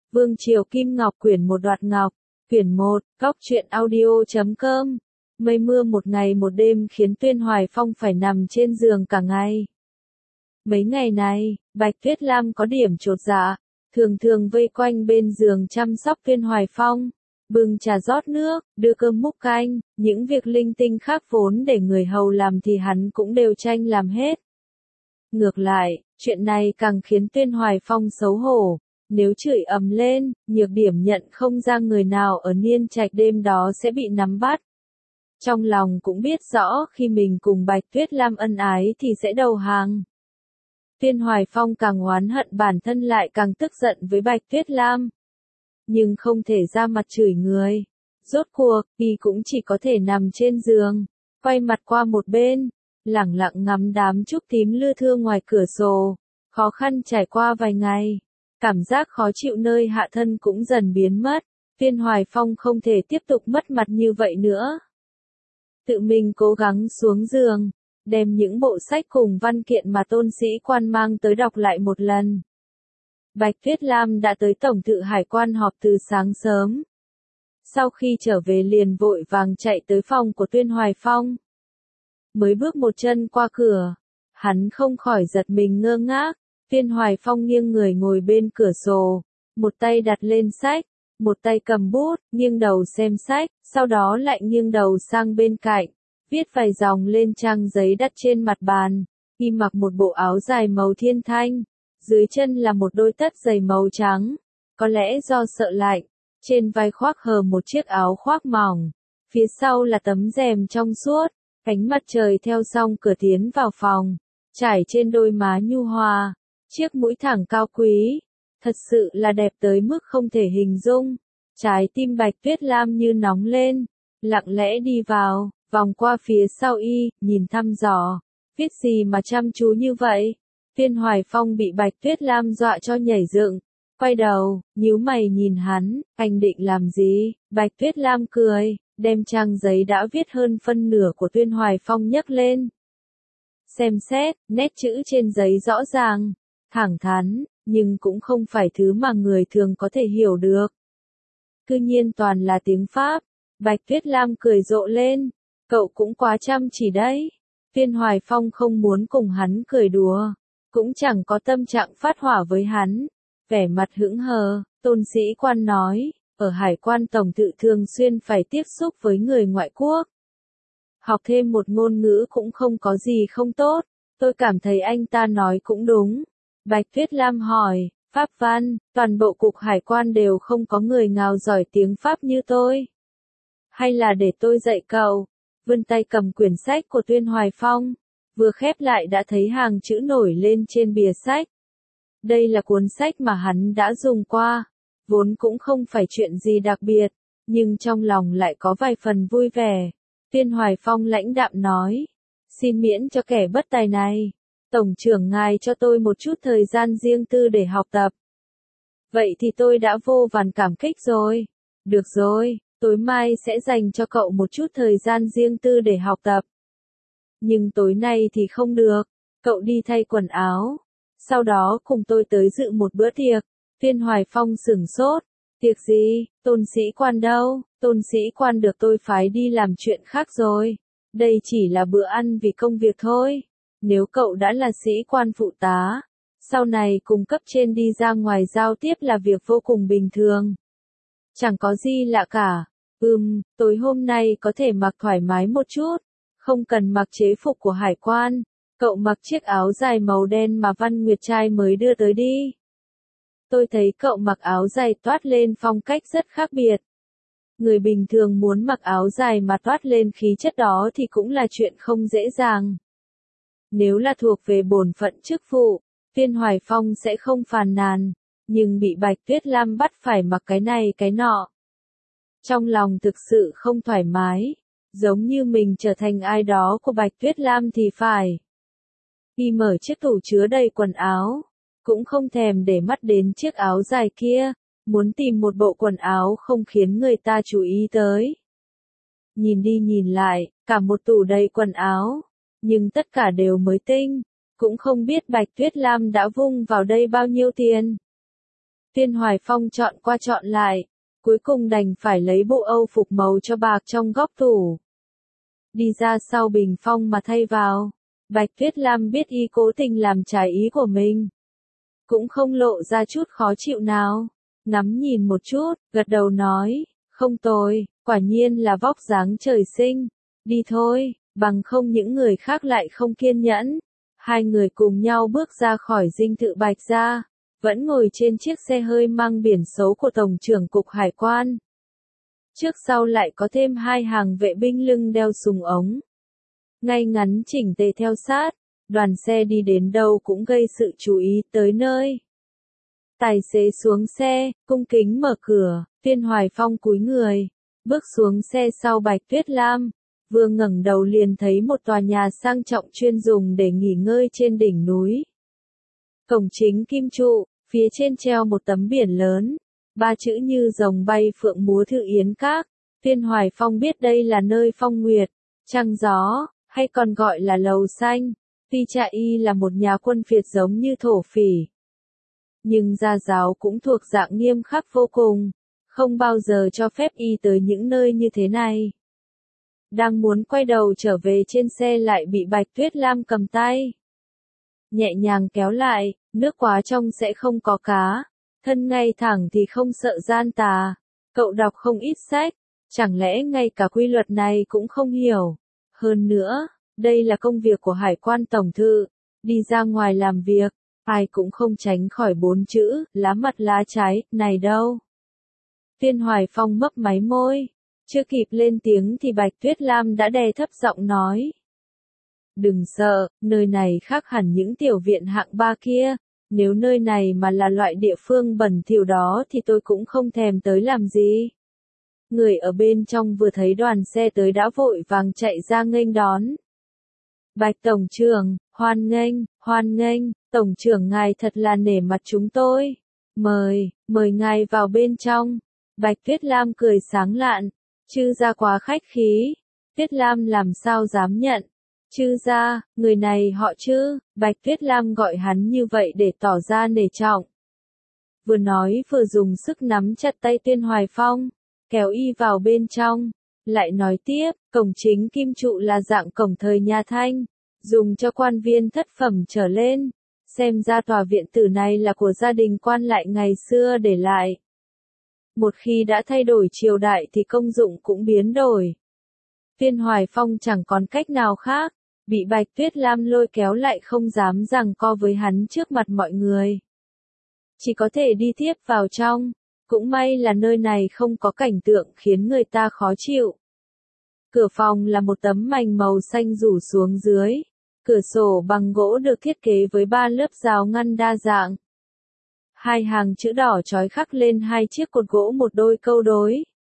Vương Triều Kim Ngọc quyển 1 Đoạt Ngọc, quyển 1, Góc Truyện Audio.com. Mây mưa một ngày một đêm khiến Tuyên Hoài Phong phải nằm trên giường cả ngày. Mấy ngày này, Bạch Tuyết Lam có điểm chột dạ, thường thường vây quanh bên giường chăm sóc Tuyên Hoài Phong, bưng trà rót nước, đưa cơm múc canh, những việc linh tinh khác vốn để người hầu làm thì hắn cũng đều tranh làm hết. Ngược lại, chuyện này càng khiến Tuyên Hoài Phong xấu hổ, nếu chửi ầm lên, nhược điểm nhận không ra người nào ở Niên Trạch đêm đó sẽ bị nắm bắt. Trong lòng cũng biết rõ khi mình cùng Bạch Tuyết Lam ân ái thì sẽ đầu hàng. Tuyên Hoài Phong càng oán hận bản thân lại càng tức giận với Bạch Tuyết Lam. Nhưng không thể ra mặt chửi người. Rốt cuộc, y cũng chỉ có thể nằm trên giường, quay mặt qua một bên, lẳng lặng ngắm đám trúc tím lưa thưa ngoài cửa sổ. Khó khăn trải qua vài ngày, cảm giác khó chịu nơi hạ thân cũng dần biến mất. Tuyên Hoài Phong không thể tiếp tục mất mặt như vậy nữa. Tự mình cố gắng xuống giường, đem những bộ sách cùng văn kiện mà tôn sĩ quan mang tới đọc lại một lần. Bạch Tuyết Lam đã tới Tổng thự Hải quan họp từ sáng sớm. Sau khi trở về liền vội vàng chạy tới phòng của Tuyên Hoài Phong. Mới bước một chân qua cửa, hắn không khỏi giật mình ngơ ngác. Tuyên Hoài Phong nghiêng người ngồi bên cửa sổ, một tay đặt lên sách, một tay cầm bút, nghiêng đầu xem sách, sau đó lại nghiêng đầu sang bên cạnh, viết vài dòng lên trang giấy đặt trên mặt bàn. Y mặc một bộ áo dài màu thiên thanh, dưới chân là một đôi tất giày màu trắng, có lẽ do sợ lạnh, trên vai khoác hờ một chiếc áo khoác mỏng, phía sau là tấm rèm trong suốt, ánh mặt trời theo song cửa tiến vào phòng, trải trên đôi má nhu hòa, chiếc mũi thẳng cao quý, thật sự là đẹp tới mức không thể hình dung. Trái tim Bạch Tuyết Lam như nóng lên, lặng lẽ đi vào, vòng qua phía sau y, nhìn thăm dò, viết gì mà chăm chú như vậy? Tuyên Hoài Phong bị Bạch Tuyết Lam dọa cho nhảy dựng, quay đầu, nhíu mày nhìn hắn, anh định làm gì? Bạch Tuyết Lam cười, đem trang giấy đã viết hơn phân nửa của Tuyên Hoài Phong nhấc lên. Xem xét, nét chữ trên giấy rõ ràng, thẳng thắn, nhưng cũng không phải thứ mà người thường có thể hiểu được. Cư nhiên toàn là tiếng Pháp. Bạch Tuyết Lam cười rộ lên, cậu cũng quá chăm chỉ đấy. Tuyên Hoài Phong không muốn cùng hắn cười đùa, cũng chẳng có tâm trạng phát hỏa với hắn. Vẻ mặt hững hờ, tôn sĩ quan nói, ở Hải quan Tổng thự thường xuyên phải tiếp xúc với người ngoại quốc. Học thêm một ngôn ngữ cũng không có gì không tốt, tôi cảm thấy anh ta nói cũng đúng. Bạch Tuyết Lam hỏi, Pháp văn, toàn bộ cục hải quan đều không có người nào giỏi tiếng Pháp như tôi. Hay là để tôi dạy cậu? Vươn tay cầm quyển sách của Tuyên Hoài Phong, vừa khép lại đã thấy hàng chữ nổi lên trên bìa sách. Đây là cuốn sách mà hắn đã dùng qua, vốn cũng không phải chuyện gì đặc biệt, nhưng trong lòng lại có vài phần vui vẻ. Tuyên Hoài Phong lãnh đạm nói, xin miễn cho kẻ bất tài này. Tổng trưởng ngài cho tôi một chút thời gian riêng tư để học tập. Vậy thì tôi đã vô vàn cảm kích rồi. Được rồi, tối mai sẽ dành cho cậu một chút thời gian riêng tư để học tập. Nhưng tối nay thì không được, cậu đi thay quần áo. Sau đó cùng tôi tới dự một bữa tiệc. Tuyên Hoài Phong sửng sốt. Tiệc gì? Tôn sĩ quan đâu? Tôn sĩ quan được tôi phái đi làm chuyện khác rồi. Đây chỉ là bữa ăn vì công việc thôi. Nếu cậu đã là sĩ quan phụ tá, sau này cùng cấp trên đi ra ngoài giao tiếp là việc vô cùng bình thường. Chẳng có gì lạ cả. Tối hôm nay có thể mặc thoải mái một chút, không cần mặc chế phục của hải quan. Cậu mặc chiếc áo dài màu đen mà Văn Nguyệt trai mới đưa tới đi. Tôi thấy cậu mặc áo dài toát lên phong cách rất khác biệt. Người bình thường muốn mặc áo dài mà toát lên khí chất đó thì cũng là chuyện không dễ dàng. Nếu là thuộc về bổn phận chức vụ, Tuyên Hoài Phong sẽ không phàn nàn, nhưng bị Bạch Tuyết Lam bắt phải mặc cái này cái nọ. Trong lòng thực sự không thoải mái, giống như mình trở thành ai đó của Bạch Tuyết Lam thì phải. Y mở chiếc tủ chứa đầy quần áo, cũng không thèm để mắt đến chiếc áo dài kia, muốn tìm một bộ quần áo không khiến người ta chú ý tới. Nhìn đi nhìn lại, cả một tủ đầy quần áo, nhưng tất cả đều mới tinh, cũng không biết Bạch Tuyết Lam đã vung vào đây bao nhiêu tiền. Tuyên Hoài Phong chọn qua chọn lại, cuối cùng đành phải lấy bộ Âu phục màu cho bạc trong góc tủ. Đi ra sau bình phong mà thay vào. Bạch Tuyết Lam biết y cố tình làm trái ý của mình. Cũng không lộ ra chút khó chịu nào. Ngắm nhìn một chút, gật đầu nói, không tồi, quả nhiên là vóc dáng trời sinh. Đi thôi, bằng không những người khác lại không kiên nhẫn. Hai người cùng nhau bước ra khỏi dinh thự Bạch gia, vẫn ngồi trên chiếc xe hơi mang biển số của Tổng trưởng Cục Hải quan. Trước sau lại có thêm hai hàng vệ binh lưng đeo súng ống. Ngay ngắn chỉnh tề theo sát, đoàn xe đi đến đâu cũng gây sự chú ý tới nơi. Tài xế xuống xe, cung kính mở cửa, Tuyên Hoài Phong cúi người, bước xuống xe sau Bạch Tuyết Lam, vừa ngẩng đầu liền thấy một tòa nhà sang trọng chuyên dùng để nghỉ ngơi trên đỉnh núi. Cổng chính kim trụ, phía trên treo một tấm biển lớn, ba chữ như rồng bay phượng múa Thư Yến Các. Tuyên Hoài Phong biết đây là nơi phong nguyệt, trăng gió, hay còn gọi là lầu xanh. Tuy cha y là một nhà quân phiệt giống như thổ phỉ, nhưng gia giáo cũng thuộc dạng nghiêm khắc vô cùng, không bao giờ cho phép y tới những nơi như thế này. Đang muốn quay đầu trở về trên xe lại bị Bạch Tuyết Lam cầm tay. Nhẹ nhàng kéo lại, nước quá trong sẽ không có cá, thân ngay thẳng thì không sợ gian tà. Cậu đọc không ít sách, chẳng lẽ ngay cả quy luật này cũng không hiểu. Hơn nữa, đây là công việc của Hải quan Tổng thự, đi ra ngoài làm việc, ai cũng không tránh khỏi bốn chữ, lá mặt lá trái, này đâu. Tuyên Hoài Phong mấp máy môi, chưa kịp lên tiếng thì Bạch Tuyết Lam đã đè thấp giọng nói. Đừng sợ, nơi này khác hẳn những tiểu viện hạng ba kia, nếu nơi này mà là loại địa phương bẩn thỉu đó thì tôi cũng không thèm tới làm gì. Người ở bên trong vừa thấy đoàn xe tới đã vội vàng chạy ra nghênh đón. Bạch Tổng trưởng, hoan nghênh, Tổng trưởng ngài thật là nể mặt chúng tôi. Mời ngài vào bên trong. Bạch Tuyết Lam cười sáng lạn, chư gia quá khách khí. Tuyết Lam làm sao dám nhận. Chư gia, người này họ Chư, Bạch Tuyết Lam gọi hắn như vậy để tỏ ra nể trọng. Vừa nói vừa dùng sức nắm chặt tay Tuyên Hoài Phong, kéo y vào bên trong. Lại nói tiếp, cổng chính kim trụ là dạng cổng thời nhà Thanh, dùng cho quan viên thất phẩm trở lên. Xem ra tòa viện tử này là của gia đình quan lại ngày xưa để lại. Một khi đã thay đổi triều đại thì công dụng cũng biến đổi. Tuyên Hoài Phong chẳng còn cách nào khác, bị Bạch Tuyết Lam lôi kéo lại không dám giằng co với hắn trước mặt mọi người. Chỉ có thể đi tiếp vào trong, cũng may là nơi này không có cảnh tượng khiến người ta khó chịu. Cửa phòng là một tấm mành màu xanh rủ xuống dưới, cửa sổ bằng gỗ được thiết kế với 3 lớp rào ngăn đa dạng. Hai hàng chữ đỏ chói khắc lên hai chiếc cột gỗ một đôi câu đối.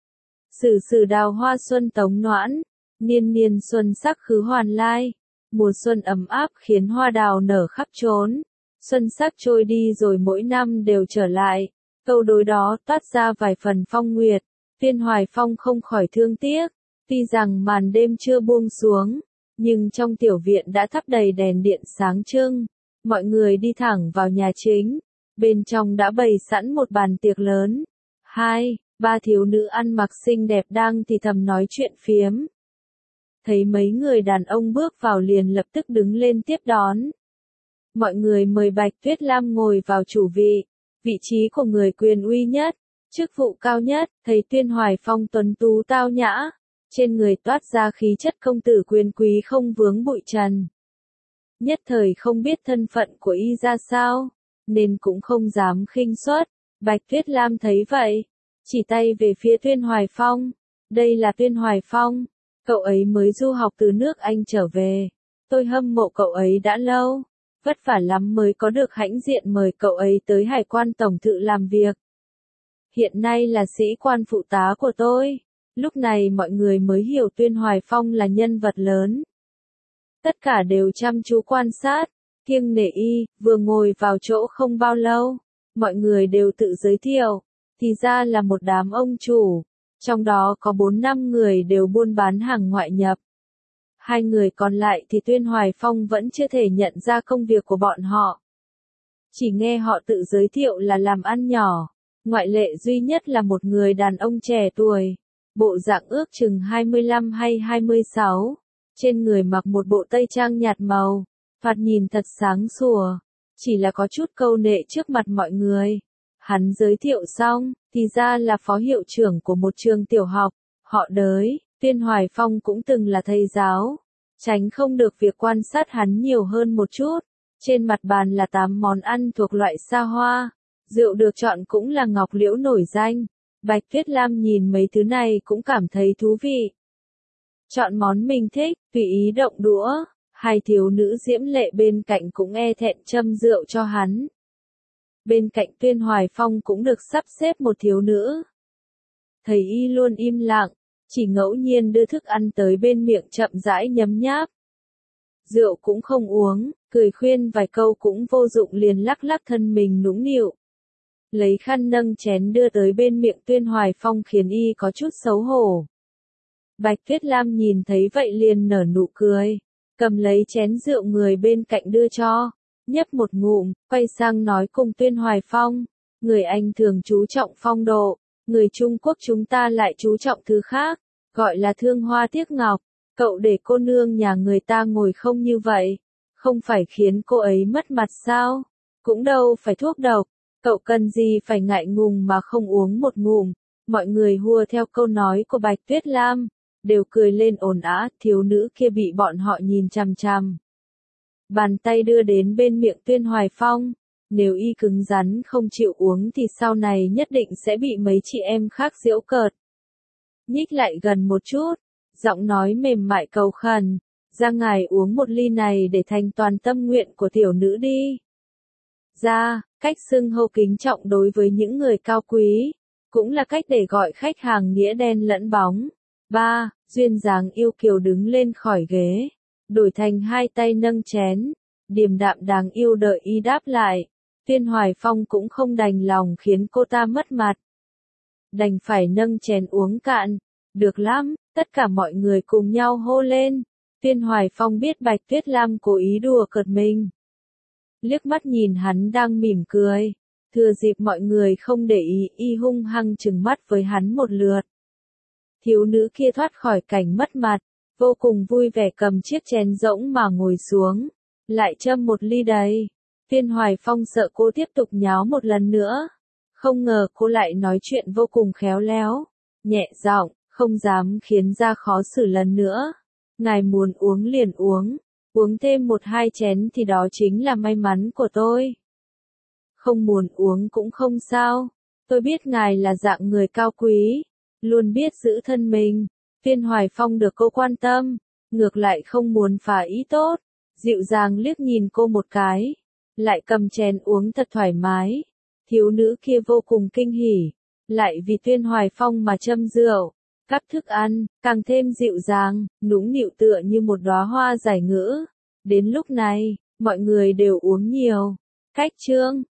Sử đào hoa xuân tống noãn, niên niên xuân sắc khứ hoàn lai. Mùa xuân ấm áp khiến hoa đào nở khắp trốn. Xuân sắc trôi đi rồi mỗi năm đều trở lại. Câu đối đó toát ra vài phần phong nguyệt. Tuyên Hoài Phong không khỏi thương tiếc. Tuy rằng màn đêm chưa buông xuống, nhưng trong tiểu viện đã thắp đầy đèn điện sáng trưng. Mọi người đi thẳng vào nhà chính. Bên trong đã bày sẵn một bàn tiệc lớn. 2-3 thiếu nữ ăn mặc xinh đẹp đang thì thầm nói chuyện phiếm. Thấy mấy người đàn ông bước vào liền lập tức đứng lên tiếp đón. Mọi người mời Bạch Tuyết Lam ngồi vào chủ vị, vị trí của người quyền uy nhất, chức vụ cao nhất. Thấy Tuyên Hoài Phong tuấn tú tao nhã, trên người toát ra khí chất công tử quyền quý không vướng bụi trần. Nhất thời không biết thân phận của y ra sao, nên cũng không dám khinh suất. Bạch Tuyết Lam thấy vậy, chỉ tay về phía Tuyên Hoài Phong. Đây là Tuyên Hoài Phong, cậu ấy mới du học từ nước Anh trở về. Tôi hâm mộ cậu ấy đã lâu, vất vả lắm mới có được hãnh diện mời cậu ấy tới Hải quan Tổng thự làm việc. Hiện nay là sĩ quan phụ tá của tôi. Lúc này mọi người mới hiểu Tuyên Hoài Phong là nhân vật lớn. Tất cả đều chăm chú quan sát, kiêng nể y. Vừa ngồi vào chỗ không bao lâu, mọi người đều tự giới thiệu, thì ra là một đám ông chủ, trong đó có 4-5 người đều buôn bán hàng ngoại nhập. 2 người còn lại thì Tuyên Hoài Phong vẫn chưa thể nhận ra công việc của bọn họ. Chỉ nghe họ tự giới thiệu là làm ăn nhỏ, ngoại lệ duy nhất là một người đàn ông trẻ tuổi, bộ dạng ước chừng 25 hay 26, trên người mặc một bộ tây trang nhạt màu, thoạt nhìn thật sáng sủa, chỉ là có chút câu nệ trước mặt mọi người. Hắn giới thiệu xong, thì ra là phó hiệu trưởng của một trường tiểu học, họ Đới, Tuyên Hoài Phong cũng từng là thầy giáo, tránh không được việc quan sát hắn nhiều hơn một chút. Trên mặt bàn là 8 món ăn thuộc loại xa hoa, rượu được chọn cũng là ngọc liễu nổi danh. Bạch Tuyết Lam nhìn mấy thứ này cũng cảm thấy thú vị. Chọn món mình thích, tùy ý động đũa, hai thiếu nữ diễm lệ bên cạnh cũng e thẹn châm rượu cho hắn. Bên cạnh Tuyên Hoài Phong cũng được sắp xếp một thiếu nữ. Thầy y luôn im lặng, chỉ ngẫu nhiên đưa thức ăn tới bên miệng chậm rãi nhấm nháp. Rượu cũng không uống, cười khuyên vài câu cũng vô dụng liền lắc lắc thân mình nũng nịu. Lấy khăn nâng chén đưa tới bên miệng Tuyên Hoài Phong khiến y có chút xấu hổ. Bạch Tuyết Lam nhìn thấy vậy liền nở nụ cười, cầm lấy chén rượu người bên cạnh đưa cho, nhấp một ngụm, quay sang nói cùng Tuyên Hoài Phong, người Anh thường chú trọng phong độ, người Trung Quốc chúng ta lại chú trọng thứ khác, gọi là thương hoa tiếc ngọc, cậu để cô nương nhà người ta ngồi không như vậy, không phải khiến cô ấy mất mặt sao, cũng đâu phải thuốc độc, cậu cần gì phải ngại ngùng mà không uống một ngụm, mọi người hùa theo câu nói của Bạch Tuyết Lam, đều cười lên ồn ào, thiếu nữ kia bị bọn họ nhìn chằm chằm. Bàn tay đưa đến bên miệng Tuyên Hoài Phong, nếu y cứng rắn không chịu uống thì sau này nhất định sẽ bị mấy chị em khác giễu cợt. Nhích lại gần một chút, giọng nói mềm mại cầu khẩn, ra ngài uống một ly này để thành toàn tâm nguyện của tiểu nữ đi. Ra, cách xưng hô kính trọng đối với những người cao quý, cũng là cách để gọi khách hàng nghĩa đen lẫn bóng. 3. Duyên dáng yêu kiều đứng lên khỏi ghế, đổi thành hai tay nâng chén, điềm đạm đáng yêu đợi y đáp lại. Tuyên Hoài Phong cũng không đành lòng khiến cô ta mất mặt. Đành phải nâng chén uống cạn. Được lắm, tất cả mọi người cùng nhau hô lên. Tuyên Hoài Phong biết Bạch Tuyết Lam cố ý đùa cợt mình. Liếc mắt nhìn hắn đang mỉm cười, thừa dịp mọi người không để ý y hung hăng trừng mắt với hắn một lượt. Thiếu nữ kia thoát khỏi cảnh mất mặt, vô cùng vui vẻ cầm chiếc chén rỗng mà ngồi xuống, lại châm một ly đầy. Tuyên Hoài Phong sợ cô tiếp tục nháo một lần nữa, không ngờ cô lại nói chuyện vô cùng khéo léo, nhẹ giọng, không dám khiến ra khó xử lần nữa. Ngài muốn uống liền uống, uống thêm 1-2 chén thì đó chính là may mắn của tôi. Không muốn uống cũng không sao, tôi biết ngài là dạng người cao quý, luôn biết giữ thân mình. Tuyên Hoài Phong được cô quan tâm, ngược lại không muốn phá ý tốt, dịu dàng liếc nhìn cô một cái, lại cầm chén uống thật thoải mái. Thiếu nữ kia vô cùng kinh hỉ, lại vì Tuyên Hoài Phong mà châm rượu, cắp thức ăn, càng thêm dịu dàng, nũng nịu tựa như một đóa hoa giải ngữ. Đến lúc này, mọi người đều uống nhiều. Cách chương